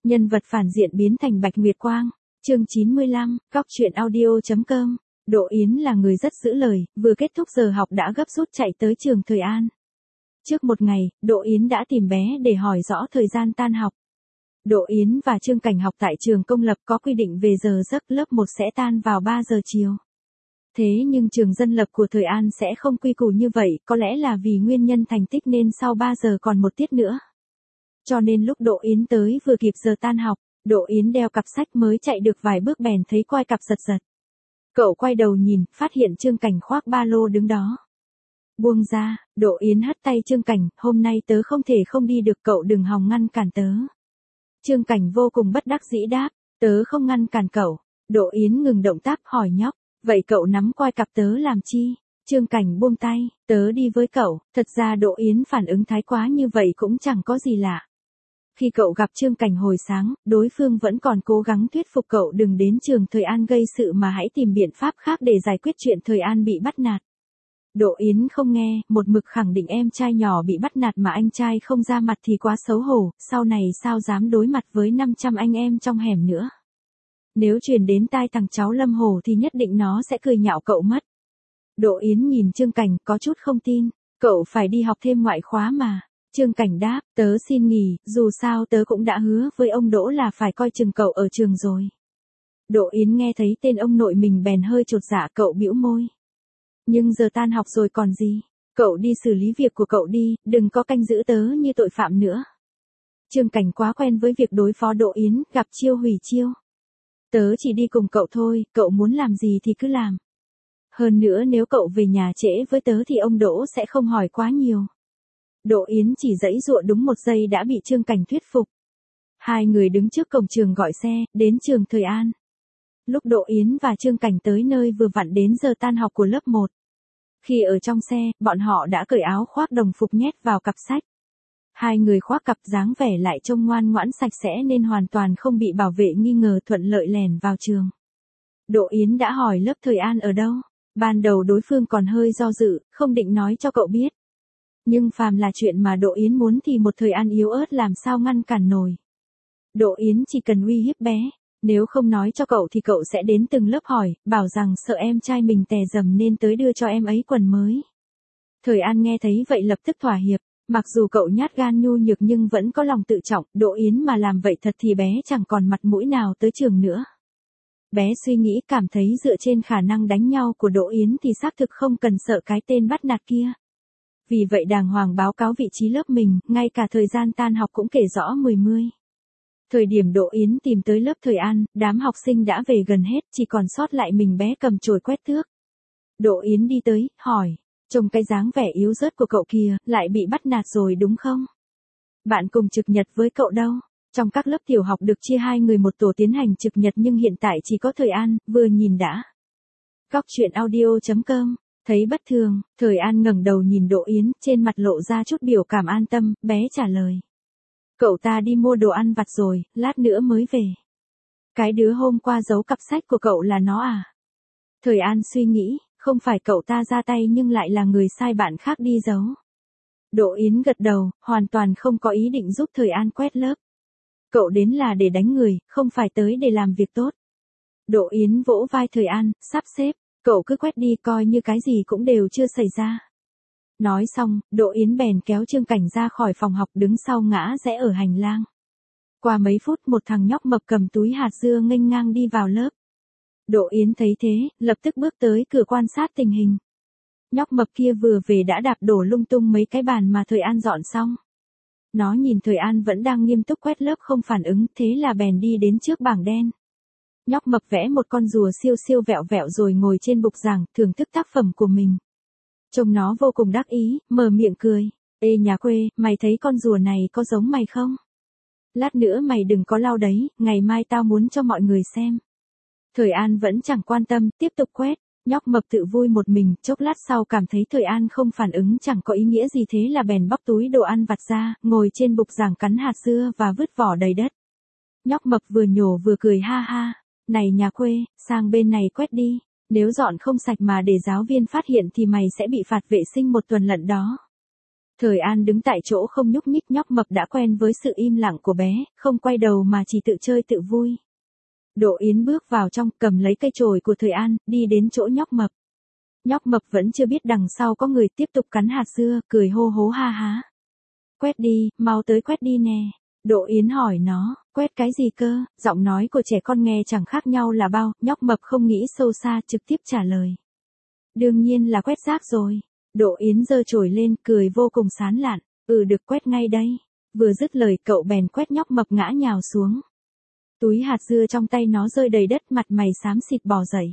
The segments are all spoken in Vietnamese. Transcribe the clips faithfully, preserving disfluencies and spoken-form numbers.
Nhân vật phản diện biến thành Bạch Nguyệt Quang. Chương chín mươi lăm, Cóc truyện audio.com. Đỗ Yến là người rất giữ lời, vừa kết thúc giờ học đã gấp rút chạy tới trường Thời An. Trước một ngày, Đỗ Yến đã tìm bé để hỏi rõ thời gian tan học. Đỗ Yến và Trương Cảnh học tại trường công lập có quy định về giờ giấc, lớp một sẽ tan vào ba giờ chiều. Thế nhưng trường dân lập của Thời An sẽ không quy củ như vậy, có lẽ là vì nguyên nhân thành tích nên sau ba giờ còn một tiết nữa. Cho nên lúc Đỗ Yến tới vừa kịp giờ tan học, Đỗ Yến đeo cặp sách mới chạy được vài bước bèn thấy quai cặp giật giật. Cậu quay đầu nhìn, phát hiện Trương Cảnh khoác ba lô đứng đó. Buông ra, Đỗ Yến hất tay Trương Cảnh, hôm nay tớ không thể không đi được, cậu đừng hòng ngăn cản tớ. Trương Cảnh vô cùng bất đắc dĩ đáp, tớ không ngăn cản cậu. Đỗ Yến ngừng động tác hỏi nhóc, vậy cậu nắm quai cặp tớ làm chi? Trương Cảnh buông tay, tớ đi với cậu. Thật ra Đỗ Yến phản ứng thái quá như vậy cũng chẳng có gì lạ. Khi cậu gặp Trương Cảnh hồi sáng, đối phương vẫn còn cố gắng thuyết phục cậu đừng đến trường Thời An gây sự mà hãy tìm biện pháp khác để giải quyết chuyện Thời An bị bắt nạt. Đỗ Yến không nghe, một mực khẳng định em trai nhỏ bị bắt nạt mà anh trai không ra mặt thì quá xấu hổ, sau này sao dám đối mặt với năm trăm anh em trong hẻm nữa. Nếu truyền đến tai thằng cháu Lâm Hồ thì nhất định nó sẽ cười nhạo cậu mất. Đỗ Yến nhìn Trương Cảnh có chút không tin, cậu phải đi học thêm ngoại khóa mà. Trương Cảnh đáp, tớ xin nghỉ, dù sao tớ cũng đã hứa với ông Đỗ là phải coi chừng cậu ở trường rồi. Đỗ Yến nghe thấy tên ông nội mình bèn hơi chột dạ, cậu bĩu môi. Nhưng giờ tan học rồi còn gì, cậu đi xử lý việc của cậu đi, đừng có canh giữ tớ như tội phạm nữa. Trương Cảnh quá quen với việc đối phó Đỗ Yến, gặp chiêu hủy chiêu. Tớ chỉ đi cùng cậu thôi, cậu muốn làm gì thì cứ làm. Hơn nữa nếu cậu về nhà trễ với tớ thì ông Đỗ sẽ không hỏi quá nhiều. Đỗ Yến chỉ giãy giụa đúng một giây đã bị Trương Cảnh thuyết phục. Hai người đứng trước cổng trường gọi xe, đến trường Thời An. Lúc Đỗ Yến và Trương Cảnh tới nơi vừa vặn đến giờ tan học của lớp một. Khi ở trong xe, bọn họ đã cởi áo khoác đồng phục nhét vào cặp sách. Hai người khoác cặp dáng vẻ lại trông ngoan ngoãn sạch sẽ nên hoàn toàn không bị bảo vệ nghi ngờ, thuận lợi lèn vào trường. Đỗ Yến đã hỏi lớp Thời An ở đâu. Ban đầu đối phương còn hơi do dự, không định nói cho cậu biết. Nhưng phàm là chuyện mà Đỗ Yến muốn thì một Thời An yếu ớt làm sao ngăn cản nổi. Đỗ Yến chỉ cần uy hiếp bé, nếu không nói cho cậu thì cậu sẽ đến từng lớp hỏi, bảo rằng sợ em trai mình tè dầm nên tới đưa cho em ấy quần mới. Thời An nghe thấy vậy lập tức thỏa hiệp, mặc dù cậu nhát gan nhu nhược nhưng vẫn có lòng tự trọng, Đỗ Yến mà làm vậy thật thì bé chẳng còn mặt mũi nào tới trường nữa. Bé suy nghĩ cảm thấy dựa trên khả năng đánh nhau của Đỗ Yến thì xác thực không cần sợ cái tên bắt nạt kia. Vì vậy đàng hoàng báo cáo vị trí lớp mình, ngay cả thời gian tan học cũng kể rõ mười mươi. Thời điểm Đỗ Yến tìm tới lớp Thời An, đám học sinh đã về gần hết, chỉ còn sót lại mình bé cầm chổi quét thước. Đỗ Yến đi tới, hỏi, trông cái dáng vẻ yếu rớt của cậu kìa, lại bị bắt nạt rồi đúng không? Bạn cùng trực nhật với cậu đâu? Trong các lớp tiểu học được chia hai người một tổ tiến hành trực nhật nhưng hiện tại chỉ có Thời An, vừa nhìn đã. Cóc truyện audio.com. Thấy bất thường, Thời An ngẩng đầu nhìn Đỗ Yến, trên mặt lộ ra chút biểu cảm an tâm, bé trả lời. Cậu ta đi mua đồ ăn vặt rồi, lát nữa mới về. Cái đứa hôm qua giấu cặp sách của cậu là nó à? Thời An suy nghĩ, không phải cậu ta ra tay nhưng lại là người sai bạn khác đi giấu. Đỗ Yến gật đầu, hoàn toàn không có ý định giúp Thời An quét lớp. Cậu đến là để đánh người, không phải tới để làm việc tốt. Đỗ Yến vỗ vai Thời An, sắp xếp. Cậu cứ quét đi coi như cái gì cũng đều chưa xảy ra. Nói xong, Đỗ Yến bèn kéo Trương Cảnh ra khỏi phòng học đứng sau ngã rẽ ở hành lang. Qua mấy phút một thằng nhóc mập cầm túi hạt dưa nghênh ngang đi vào lớp. Đỗ Yến thấy thế, lập tức bước tới cửa quan sát tình hình. Nhóc mập kia vừa về đã đạp đổ lung tung mấy cái bàn mà Thời An dọn xong. Nó nhìn Thời An vẫn đang nghiêm túc quét lớp không phản ứng, thế là bèn đi đến trước bảng đen. Nhóc mập vẽ một con rùa siêu siêu vẹo vẹo rồi ngồi trên bục giảng, thưởng thức tác phẩm của mình. Trông nó vô cùng đắc ý, mở miệng cười. Ê nhà quê, mày thấy con rùa này có giống mày không? Lát nữa mày đừng có lau đấy, ngày mai tao muốn cho mọi người xem. Thời An vẫn chẳng quan tâm, tiếp tục quét. Nhóc mập tự vui một mình, chốc lát sau cảm thấy Thời An không phản ứng chẳng có ý nghĩa gì thế là bèn bóc túi đồ ăn vặt ra, ngồi trên bục giảng cắn hạt dưa và vứt vỏ đầy đất. Nhóc mập vừa nhổ vừa cười ha ha. Này nhà quê, sang bên này quét đi, nếu dọn không sạch mà để giáo viên phát hiện thì mày sẽ bị phạt vệ sinh một tuần lận đó. Thời An đứng tại chỗ không nhúc nhích, nhóc mập đã quen với sự im lặng của bé, không quay đầu mà chỉ tự chơi tự vui. Đỗ Yến bước vào trong, cầm lấy cây chổi của Thời An, đi đến chỗ nhóc mập. Nhóc mập vẫn chưa biết đằng sau có người, tiếp tục cắn hạt dưa, cười hô hố ha há. Quét đi, mau tới quét đi nè. Đỗ Yến hỏi nó, quét cái gì cơ? Giọng nói của trẻ con nghe chẳng khác nhau là bao, nhóc mập không nghĩ sâu xa, trực tiếp trả lời. Đương nhiên là quét rác rồi. Đỗ Yến giơ chổi lên, cười vô cùng sán lạn, ừ được, quét ngay đây. Vừa dứt lời cậu bèn quét, nhóc mập ngã nhào xuống. Túi hạt dưa trong tay nó rơi đầy đất, mặt mày xám xịt bò dậy.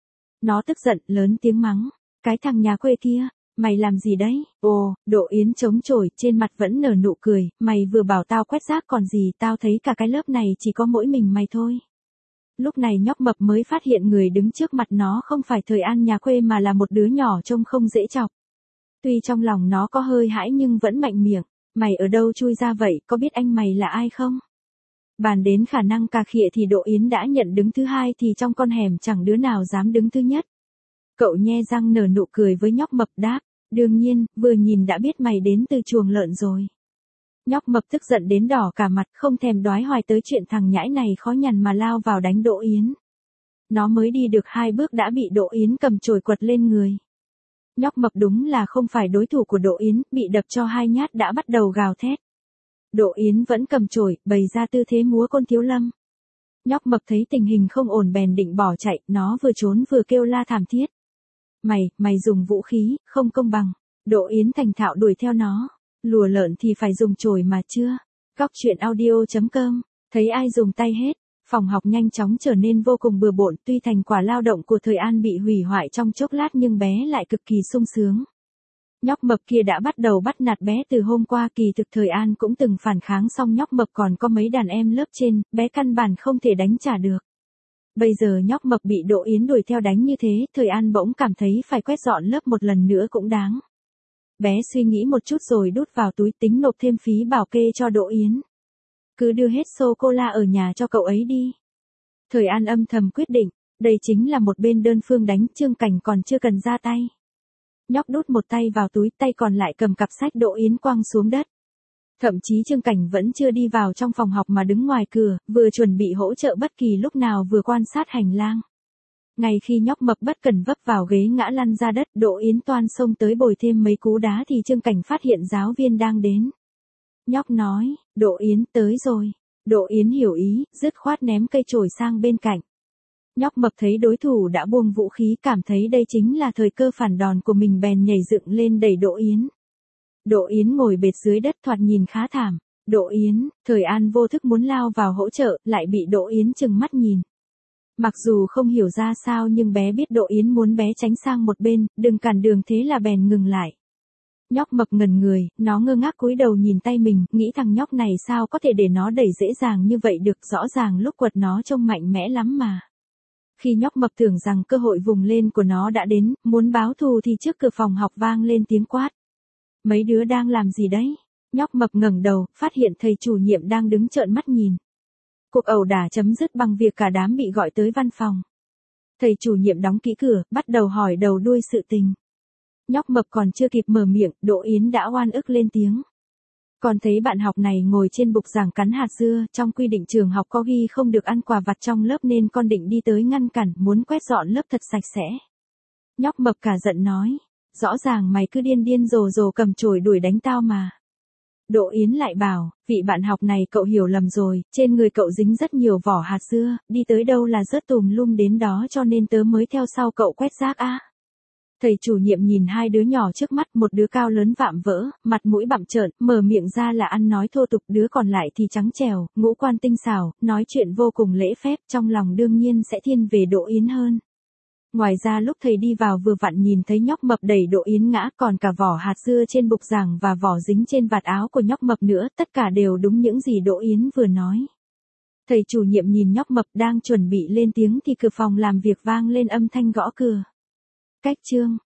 Nó tức giận, lớn tiếng mắng, cái thằng nhà quê kia, mày làm gì đấy? Ồ, Đỗ Yến chống chổi, trên mặt vẫn nở nụ cười, mày vừa bảo tao quét rác còn gì, tao thấy cả cái lớp này chỉ có mỗi mình mày thôi. Lúc này nhóc mập mới phát hiện người đứng trước mặt nó không phải Thời An nhà quê mà là một đứa nhỏ trông không dễ chọc. Tuy trong lòng nó có hơi hãi nhưng vẫn mạnh miệng, mày ở đâu chui ra vậy, có biết anh mày là ai không? Bàn đến khả năng cà khịa thì Đỗ Yến đã nhận đứng thứ hai, thì trong con hẻm chẳng đứa nào dám đứng thứ nhất. Cậu nhe răng nở nụ cười với nhóc mập đáp, đương nhiên, vừa nhìn đã biết mày đến từ chuồng lợn rồi. Nhóc mập tức giận đến đỏ cả mặt, không thèm đoái hoài tới chuyện thằng nhãi này khó nhằn mà lao vào đánh Đỗ Yến. Nó mới đi được hai bước đã bị Đỗ Yến cầm chổi quật lên người. Nhóc mập đúng là không phải đối thủ của Đỗ Yến, bị đập cho hai nhát đã bắt đầu gào thét. Đỗ Yến vẫn cầm chổi, bày ra tư thế múa côn thiếu lâm. Nhóc mập thấy tình hình không ổn bèn định bỏ chạy, nó vừa trốn vừa kêu la thảm thiết. Mày, mày dùng vũ khí, không công bằng. Đỗ Yến thành thạo đuổi theo nó. Lùa lợn thì phải dùng chổi mà chưa. Góc truyện audio chấm com, thấy ai dùng tay hết. Phòng học nhanh chóng trở nên vô cùng bừa bộn, tuy thành quả lao động của Thời An bị hủy hoại trong chốc lát nhưng bé lại cực kỳ sung sướng. Nhóc mập kia đã bắt đầu bắt nạt bé từ hôm qua, kỳ thực Thời An cũng từng phản kháng xong nhóc mập còn có mấy đàn em lớp trên, bé căn bản không thể đánh trả được. Bây giờ nhóc mập bị Đỗ Yến đuổi theo đánh như thế, Thời An bỗng cảm thấy phải quét dọn lớp một lần nữa cũng đáng. Bé suy nghĩ một chút rồi đút vào túi, tính nộp thêm phí bảo kê cho Đỗ Yến. Cứ đưa hết sô-cô-la ở nhà cho cậu ấy đi. Thời An âm thầm quyết định, đây chính là một bên đơn phương đánh, Trương Cảnh còn chưa cần ra tay. Nhóc đút một tay vào túi, tay còn lại cầm cặp sách Đỗ Yến quăng xuống đất. Thậm chí Trương Cảnh vẫn chưa đi vào trong phòng học mà đứng ngoài cửa, vừa chuẩn bị hỗ trợ bất kỳ lúc nào vừa quan sát hành lang. Ngay khi nhóc mập bất cần vấp vào ghế ngã lăn ra đất, Đỗ Yến toan xông tới bồi thêm mấy cú đá thì Trương Cảnh phát hiện giáo viên đang đến. Nhóc nói, Đỗ Yến tới rồi. Đỗ Yến hiểu ý, dứt khoát ném cây chổi sang bên cạnh. Nhóc mập thấy đối thủ đã buông vũ khí, cảm thấy đây chính là thời cơ phản đòn của mình bèn nhảy dựng lên đẩy Đỗ Yến. Đỗ Yến ngồi bệt dưới đất thoạt nhìn khá thảm. Đỗ Yến, Thời An vô thức muốn lao vào hỗ trợ, lại bị Đỗ Yến trừng mắt nhìn. Mặc dù không hiểu ra sao nhưng bé biết Đỗ Yến muốn bé tránh sang một bên, đừng cản đường, thế là bèn ngừng lại. Nhóc mập ngẩn người, nó ngơ ngác cúi đầu nhìn tay mình, nghĩ thằng nhóc này sao có thể để nó đẩy dễ dàng như vậy được, rõ ràng lúc quật nó trông mạnh mẽ lắm mà. Khi nhóc mập tưởng rằng cơ hội vùng lên của nó đã đến, muốn báo thù thì trước cửa phòng học vang lên tiếng quát. Mấy đứa đang làm gì đấy? Nhóc mập ngẩng đầu, phát hiện thầy chủ nhiệm đang đứng trợn mắt nhìn. Cuộc ẩu đả chấm dứt bằng việc cả đám bị gọi tới văn phòng. Thầy chủ nhiệm đóng kỹ cửa, bắt đầu hỏi đầu đuôi sự tình. Nhóc mập còn chưa kịp mở miệng, Đỗ Yến đã oan ức lên tiếng. Con thấy bạn học này ngồi trên bục giảng cắn hạt dưa, trong quy định trường học có ghi không được ăn quà vặt trong lớp nên con định đi tới ngăn cản, muốn quét dọn lớp thật sạch sẽ. Nhóc mập cả giận nói, rõ ràng mày cứ điên điên rồ rồ cầm chổi đuổi đánh tao mà. Đỗ Yến lại bảo, vị bạn học này cậu hiểu lầm rồi, trên người cậu dính rất nhiều vỏ hạt dưa, đi tới đâu là rớt tùm lum đến đó cho nên tớ mới theo sau cậu quét rác á. Thầy chủ nhiệm nhìn hai đứa nhỏ trước mắt, một đứa cao lớn vạm vỡ, mặt mũi bặm trợn, mở miệng ra là ăn nói thô tục, đứa còn lại thì trắng trẻo, ngũ quan tinh xảo, nói chuyện vô cùng lễ phép, trong lòng đương nhiên sẽ thiên về Đỗ Yến hơn. Ngoài ra lúc thầy đi vào vừa vặn nhìn thấy nhóc mập đẩy Đỗ Yến ngã, còn cả vỏ hạt dưa trên bục giảng và vỏ dính trên vạt áo của nhóc mập nữa, tất cả đều đúng những gì Đỗ Yến vừa nói. Thầy chủ nhiệm nhìn nhóc mập đang chuẩn bị lên tiếng thì cửa phòng làm việc vang lên âm thanh gõ cửa. Cách chương